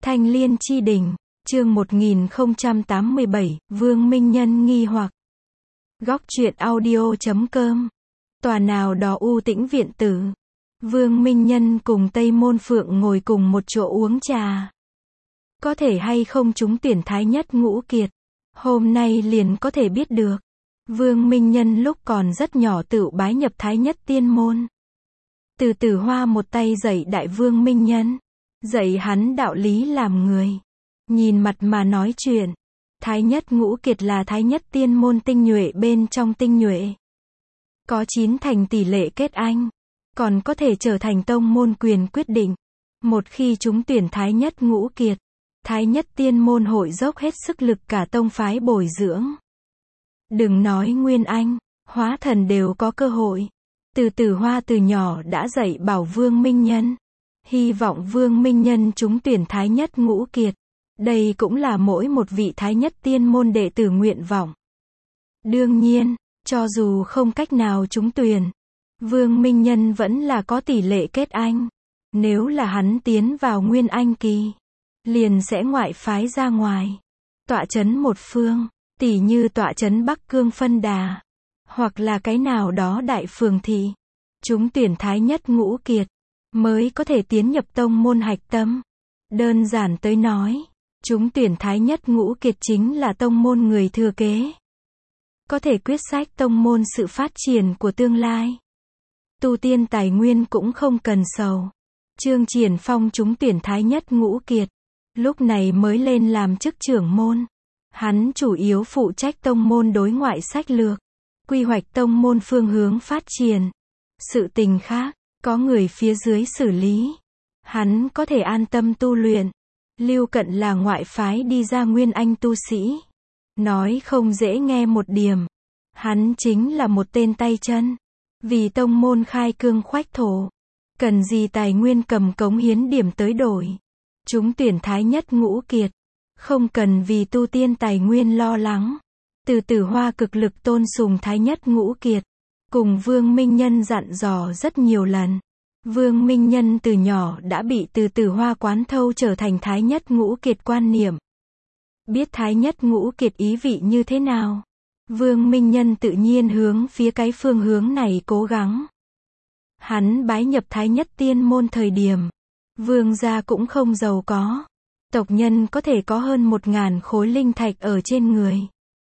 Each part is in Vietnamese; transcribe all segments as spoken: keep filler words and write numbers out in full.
Thanh Liên Chi Đỉnh, chương một nghìn không trăm tám mươi bảy, Vương Minh Nhân nghi hoặc. Góc truyện audio chấm com. Tòa nào đó u tĩnh viện tử. Vương Minh Nhân cùng Tây Môn Phượng ngồi cùng một chỗ uống trà. Có thể hay không chúng tuyển thái nhất ngũ kiệt. Hôm nay liền có thể biết được. Vương Minh Nhân lúc còn rất nhỏ tự bái nhập thái nhất tiên môn. Từ Tử Hoa một tay dạy đại Vương Minh Nhân. Dạy hắn đạo lý làm người. Nhìn mặt mà nói chuyện. Thái nhất ngũ kiệt là thái nhất tiên môn tinh nhuệ bên trong tinh nhuệ. Có chín thành tỷ lệ kết anh. Còn có thể trở thành tông môn quyền quyết định. Một khi chúng tuyển thái nhất ngũ kiệt. Thái nhất tiên môn hội dốc hết sức lực cả tông phái bồi dưỡng. Đừng nói nguyên anh, hóa thần đều có cơ hội. Từ Tử Hoa từ nhỏ đã dạy bảo Vương Minh Nhân. Hy vọng Vương Minh Nhân chúng tuyển thái nhất ngũ kiệt. Đây cũng là mỗi một vị thái nhất tiên môn đệ tử nguyện vọng. Đương nhiên, cho dù không cách nào chúng tuyển, Vương Minh Nhân vẫn là có tỷ lệ kết anh. Nếu là hắn tiến vào nguyên anh kỳ, liền sẽ ngoại phái ra ngoài. Tọa chấn một phương, tỉ như tọa chấn Bắc Cương Phân Đà. Hoặc là cái nào đó đại phường thị. Chúng tuyển thái nhất ngũ kiệt. Mới có thể tiến nhập tông môn hạch tâm. Đơn giản tới nói. Chúng tuyển thái nhất ngũ kiệt chính là tông môn người thừa kế. Có thể quyết sách tông môn sự phát triển của tương lai. Tu tiên tài nguyên cũng không cần sầu. Trương Triển Phong chúng tuyển thái nhất ngũ kiệt. Lúc này mới lên làm chức trưởng môn. Hắn chủ yếu phụ trách tông môn đối ngoại sách lược. Quy hoạch tông môn phương hướng phát triển. Sự tình khác, có người phía dưới xử lý. Hắn có thể an tâm tu luyện. Lưu Cận là ngoại phái đi ra nguyên anh tu sĩ. Nói không dễ nghe một điểm. Hắn chính là một tên tay chân. Vì tông môn khai cương khoách thổ. Cần gì tài nguyên cầm cống hiến điểm tới đổi. Chúng tuyển thái nhất ngũ kiệt. Không cần vì tu tiên tài nguyên lo lắng. Từ Tử Hoa cực lực tôn sùng thái nhất ngũ kiệt. Cùng Vương Minh Nhân dặn dò rất nhiều lần. Vương Minh Nhân từ nhỏ đã bị Từ Tử Hoa quán thâu trở thành thái nhất ngũ kiệt quan niệm. Biết thái nhất ngũ kiệt ý vị như thế nào. Vương Minh Nhân tự nhiên hướng phía cái phương hướng này cố gắng. Hắn bái nhập thái nhất tiên môn thời điểm. Vương gia cũng không giàu có. Tộc nhân có thể có hơn một ngàn khối linh thạch ở trên người.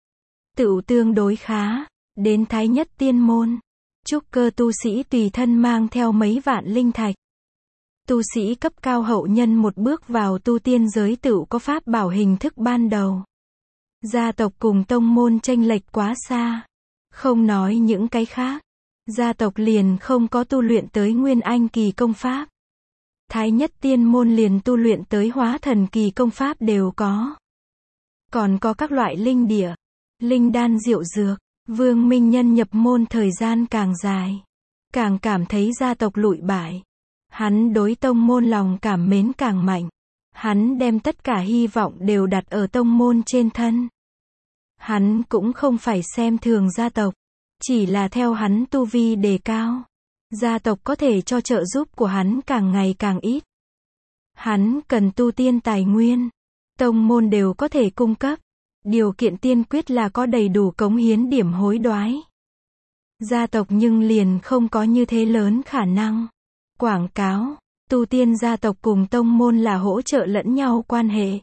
Tựu tương đối khá. Đến thái nhất tiên môn. Trúc cơ tu sĩ tùy thân mang theo mấy vạn linh thạch. Tu sĩ cấp cao hậu nhân một bước vào tu tiên giới tựu có pháp bảo hình thức ban đầu. Gia tộc cùng tông môn chênh lệch quá xa. Không nói những cái khác. Gia tộc liền không có tu luyện tới nguyên anh kỳ công pháp. Thái nhất tiên môn liền tu luyện tới hóa thần kỳ công pháp đều có. Còn có các loại linh địa, linh đan diệu dược. Vương Minh Nhân nhập môn thời gian càng dài. Càng cảm thấy gia tộc lụi bại. Hắn đối tông môn lòng cảm mến càng mạnh. Hắn đem tất cả hy vọng đều đặt ở tông môn trên thân. Hắn cũng không phải xem thường gia tộc. Chỉ là theo hắn tu vi đề cao. Gia tộc có thể cho trợ giúp của hắn càng ngày càng ít. Hắn cần tu tiên tài nguyên. Tông môn đều có thể cung cấp. Điều kiện tiên quyết là có đầy đủ cống hiến điểm hối đoái. Gia tộc nhưng liền không có như thế lớn khả năng. Quảng cáo, tu tiên gia tộc cùng tông môn là hỗ trợ lẫn nhau quan hệ.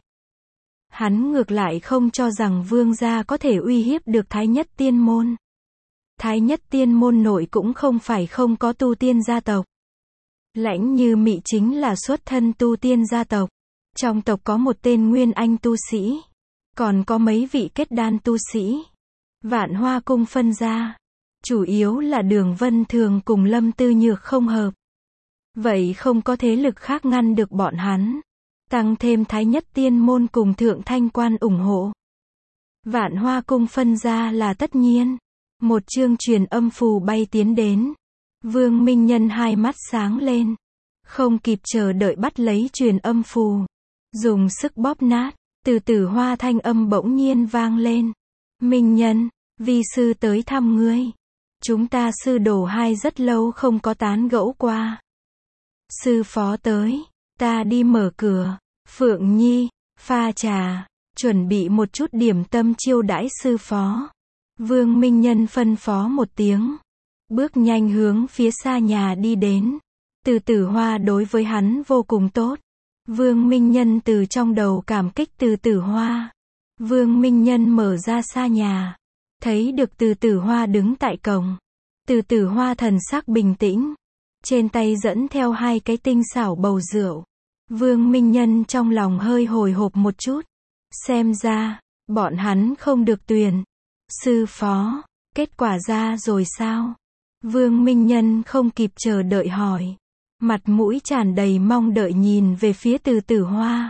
Hắn ngược lại không cho rằng vương gia có thể uy hiếp được thái nhất tiên môn. Thái nhất tiên môn nội cũng không phải không có tu tiên gia tộc. Lãnh Như Mị chính là xuất thân tu tiên gia tộc. Trong tộc có một tên nguyên anh tu sĩ. Còn có mấy vị kết đan tu sĩ. Vạn Hoa cung phân ra. Chủ yếu là Đường Vân Thường cùng Lâm Tư Nhược không hợp. Vậy không có thế lực khác ngăn được bọn hắn. Tăng thêm thái nhất tiên môn cùng thượng thanh quan ủng hộ. Vạn Hoa cung phân ra là tất nhiên. Một chương truyền âm phù bay tiến đến. Vương Minh Nhân hai mắt sáng lên. Không kịp chờ đợi bắt lấy truyền âm phù. Dùng sức bóp nát. Từ Tử Hoa thanh âm bỗng nhiên vang lên. Minh Nhân, vi sư tới thăm ngươi. Chúng ta sư đồ hai rất lâu không có tán gẫu qua. Sư phó tới, ta đi mở cửa. Phượng Nhi, pha trà, chuẩn bị một chút điểm tâm chiêu đãi sư phó. Vương Minh Nhân phân phó một tiếng, bước nhanh hướng phía xa nhà đi đến. Từ Tử Hoa đối với hắn vô cùng tốt. Vương Minh Nhân từ trong đầu cảm kích Từ Tử Hoa. Vương Minh Nhân mở ra xa nhà, thấy được Từ Tử Hoa đứng tại cổng. Từ Tử Hoa thần sắc bình tĩnh, trên tay dẫn theo hai cái tinh xảo bầu rượu. Vương Minh Nhân trong lòng hơi hồi hộp một chút. Xem ra, bọn hắn không được tuyển. Sư phó, kết quả ra rồi sao? Vương Minh Nhân không kịp chờ đợi hỏi. Mặt mũi tràn đầy mong đợi nhìn về phía Từ Tử Hoa.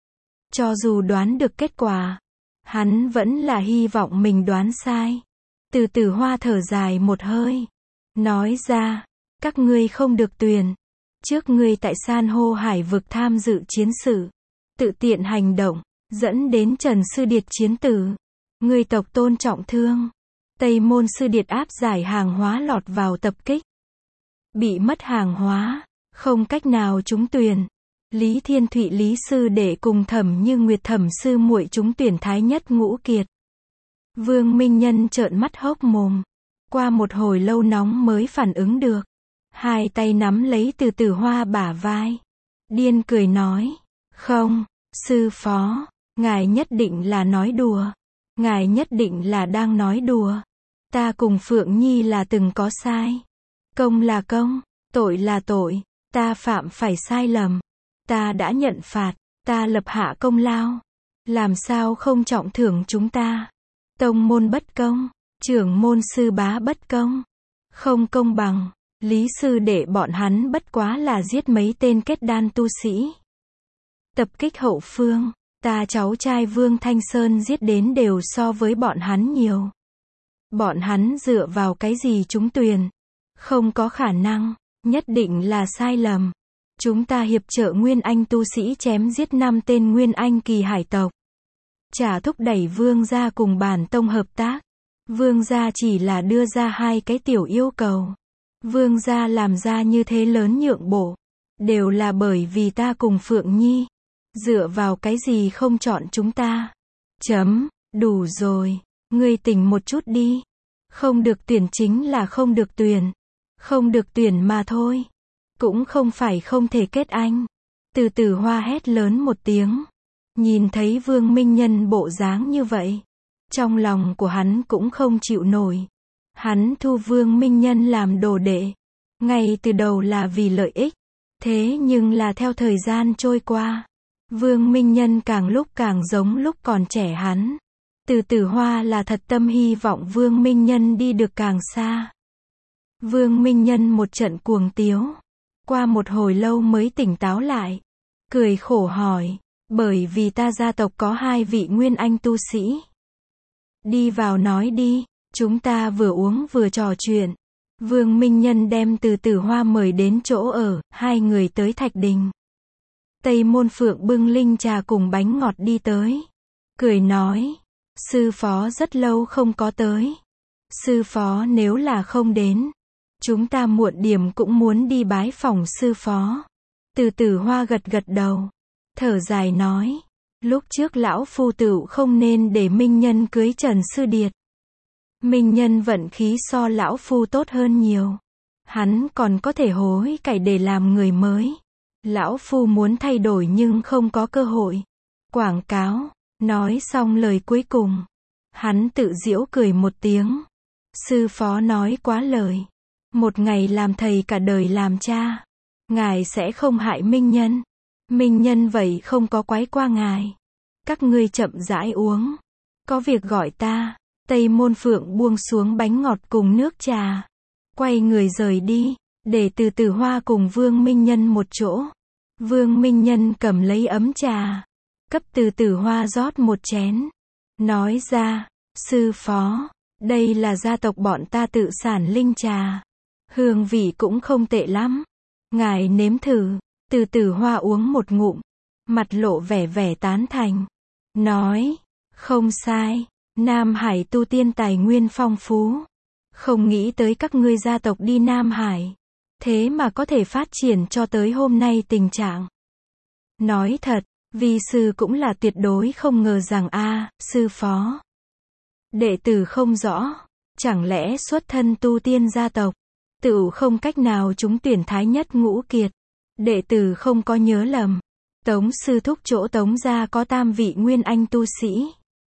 Cho dù đoán được kết quả, hắn vẫn là hy vọng mình đoán sai. Từ Tử Hoa thở dài một hơi, nói ra, các ngươi không được tuyển. Trước ngươi tại san hô hải vực tham dự chiến sự, tự tiện hành động, dẫn đến Trần Sư Điệt chiến tử. Ngươi tộc tôn trọng thương. Tây Môn Sư Điệt áp giải hàng hóa lọt vào tập kích. Bị mất hàng hóa, không cách nào trúng tuyển. Lý Thiên Thụy Lý Sư Đệ cùng Thẩm Như Nguyệt Thẩm Sư muội trúng tuyển Thái Nhất Ngũ Kiệt. Vương Minh Nhân trợn mắt hốc mồm. Qua một hồi lâu nóng mới phản ứng được. Hai tay nắm lấy Từ Tử Hoa bả vai. Điên cười nói. Không, sư phó, ngài nhất định là nói đùa. Ngài nhất định là đang nói đùa. Ta cùng Phượng Nhi là từng có sai. Công là công, tội là tội. Ta phạm phải sai lầm. Ta đã nhận phạt. Ta lập hạ công lao. Làm sao không trọng thưởng chúng ta? Tông môn bất công. Trưởng môn sư bá bất công. Không công bằng. Lý Sư Đệ bọn hắn bất quá là giết mấy tên kết đan tu sĩ. Tập kích hậu phương. Ta cháu trai Vương Thanh Sơn giết đến đều so với bọn hắn nhiều. Bọn hắn dựa vào cái gì trúng tuyển? Không có khả năng, nhất định là sai lầm. Chúng ta hiệp trợ Nguyên Anh tu sĩ chém giết năm tên Nguyên Anh kỳ hải tộc. Chả thúc đẩy Vương gia cùng bản tông hợp tác. Vương gia chỉ là đưa ra hai cái tiểu yêu cầu. Vương gia làm ra như thế lớn nhượng bộ. Đều là bởi vì ta cùng Phượng Nhi. Dựa vào cái gì không chọn chúng ta? Chấm, đủ rồi. Ngươi tỉnh một chút đi. Không được tuyển chính là không được tuyển. Không được tuyển mà thôi. Cũng không phải không thể kết anh. Từ Tử Hoa hét lớn một tiếng. Nhìn thấy Vương Minh Nhân bộ dáng như vậy. Trong lòng của hắn cũng không chịu nổi. Hắn thu Vương Minh Nhân làm đồ đệ. Ngay từ đầu là vì lợi ích. Thế nhưng là theo thời gian trôi qua. Vương Minh Nhân càng lúc càng giống lúc còn trẻ hắn. Từ Tử Hoa là thật tâm hy vọng Vương Minh Nhân đi được càng xa. Vương Minh Nhân một trận cuồng tiếu. Qua một hồi lâu mới tỉnh táo lại. Cười khổ hỏi. Bởi vì ta gia tộc có hai vị Nguyên Anh tu sĩ. Đi vào nói đi. Chúng ta vừa uống vừa trò chuyện. Vương Minh Nhân đem Từ Tử Hoa mời đến chỗ ở. Hai người tới Thạch Đình. Tây Môn Phượng bưng linh trà cùng bánh ngọt đi tới. Cười nói. Sư phó rất lâu không có tới. Sư phó nếu là không đến. Chúng ta muộn điểm cũng muốn đi bái phòng sư phó. Từ Tử Hoa gật gật đầu. Thở dài nói. Lúc trước lão phu tựu không nên để Minh Nhân cưới Trần Sư Điệt. Minh Nhân vận khí so lão phu tốt hơn nhiều. Hắn còn có thể hối cải để làm người mới. Lão phu muốn thay đổi nhưng không có cơ hội. Quảng cáo. Nói xong lời cuối cùng. Hắn tự giễu cười một tiếng. Sư phó nói quá lời. Một ngày làm thầy cả đời làm cha. Ngài sẽ không hại Minh Nhân. Minh Nhân vậy không có quái qua ngài. Các ngươi chậm rãi uống. Có việc gọi ta. Tây Môn Phượng buông xuống bánh ngọt cùng nước trà. Quay người rời đi. Để Từ Tử Hoa cùng Vương Minh Nhân một chỗ. Vương Minh Nhân cầm lấy ấm trà. Cấp Từ Tử Hoa rót một chén. Nói ra. Sư phó. Đây là gia tộc bọn ta tự sản linh trà. Hương vị cũng không tệ lắm. Ngài nếm thử. Từ Tử Hoa uống một ngụm. Mặt lộ vẻ vẻ tán thành. Nói. Không sai. Nam Hải tu tiên tài nguyên phong phú. Không nghĩ tới các ngươi gia tộc đi Nam Hải. Thế mà có thể phát triển cho tới hôm nay tình trạng. Nói thật. Vi sư cũng là tuyệt đối không ngờ rằng a, sư phó. Đệ tử không rõ, chẳng lẽ xuất thân tu tiên gia tộc, tựu không cách nào trúng tuyển thái nhất ngũ kiệt. Đệ tử không có nhớ lầm, Tống sư thúc chỗ Tống gia có tam vị nguyên anh tu sĩ,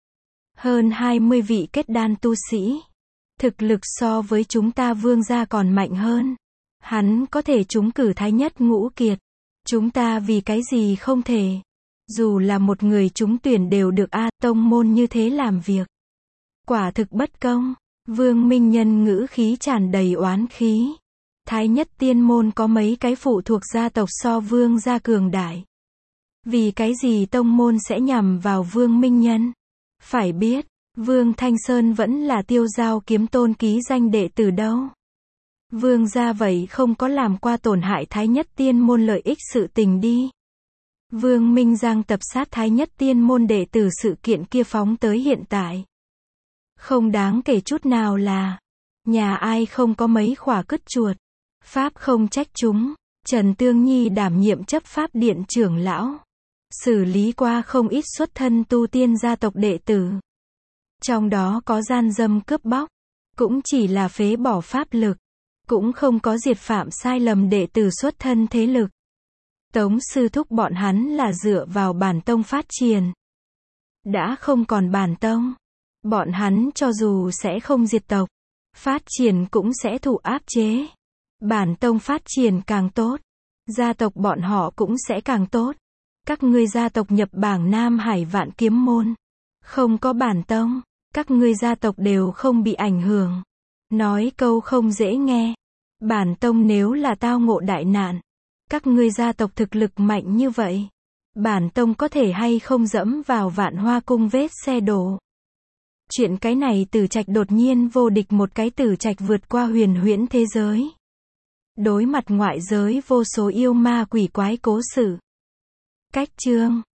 hơn hai mươi vị kết đan tu sĩ. Thực lực so với chúng ta Vương gia còn mạnh hơn. Hắn có thể trúng cử thái nhất ngũ kiệt. Chúng ta vì cái gì không thể? Dù là một người trúng tuyển đều được a, tông môn như thế làm việc. Quả thực bất công. Vương Minh Nhân ngữ khí tràn đầy oán khí. Thái nhất tiên môn có mấy cái phụ thuộc gia tộc so Vương gia cường đại. Vì cái gì tông môn sẽ nhằm vào Vương Minh Nhân? Phải biết, Vương Thanh Sơn vẫn là Tiêu Giao Kiếm Tôn ký danh đệ tử đâu. Vương gia vậy không có làm qua tổn hại thái nhất tiên môn lợi ích sự tình đi. Vương Minh Giang tập sát thái nhất tiên môn đệ tử sự kiện kia phóng tới hiện tại. Không đáng kể chút nào là, nhà ai không có mấy khỏa cứt chuột. Pháp không trách chúng. Trần Tương Nhi đảm nhiệm chấp pháp điện trưởng lão. Xử lý qua không ít xuất thân tu tiên gia tộc đệ tử. Trong đó có gian dâm cướp bóc. Cũng chỉ là phế bỏ pháp lực. Cũng không có diệt phạm sai lầm đệ tử xuất thân thế lực. Tống sư thúc bọn hắn là dựa vào bản tông phát triển. Đã không còn bản tông. Bọn hắn cho dù sẽ không diệt tộc, phát triển cũng sẽ thụ áp chế. Bản tông phát triển càng tốt, gia tộc bọn họ cũng sẽ càng tốt. Các ngươi gia tộc nhập bảng Nam Hải Vạn Kiếm Môn. Không có bản tông, các ngươi gia tộc đều không bị ảnh hưởng. Nói câu không dễ nghe. Bản tông nếu là tao ngộ đại nạn, các ngươi gia tộc thực lực mạnh như vậy, bản tông có thể hay không dẫm vào Vạn Hoa cung vết xe đổ. Chuyện cái này Tử Trạch đột nhiên vô địch một cái Tử Trạch vượt qua huyền huyễn thế giới. Đối mặt ngoại giới vô số yêu ma quỷ quái cố sự. Cách chương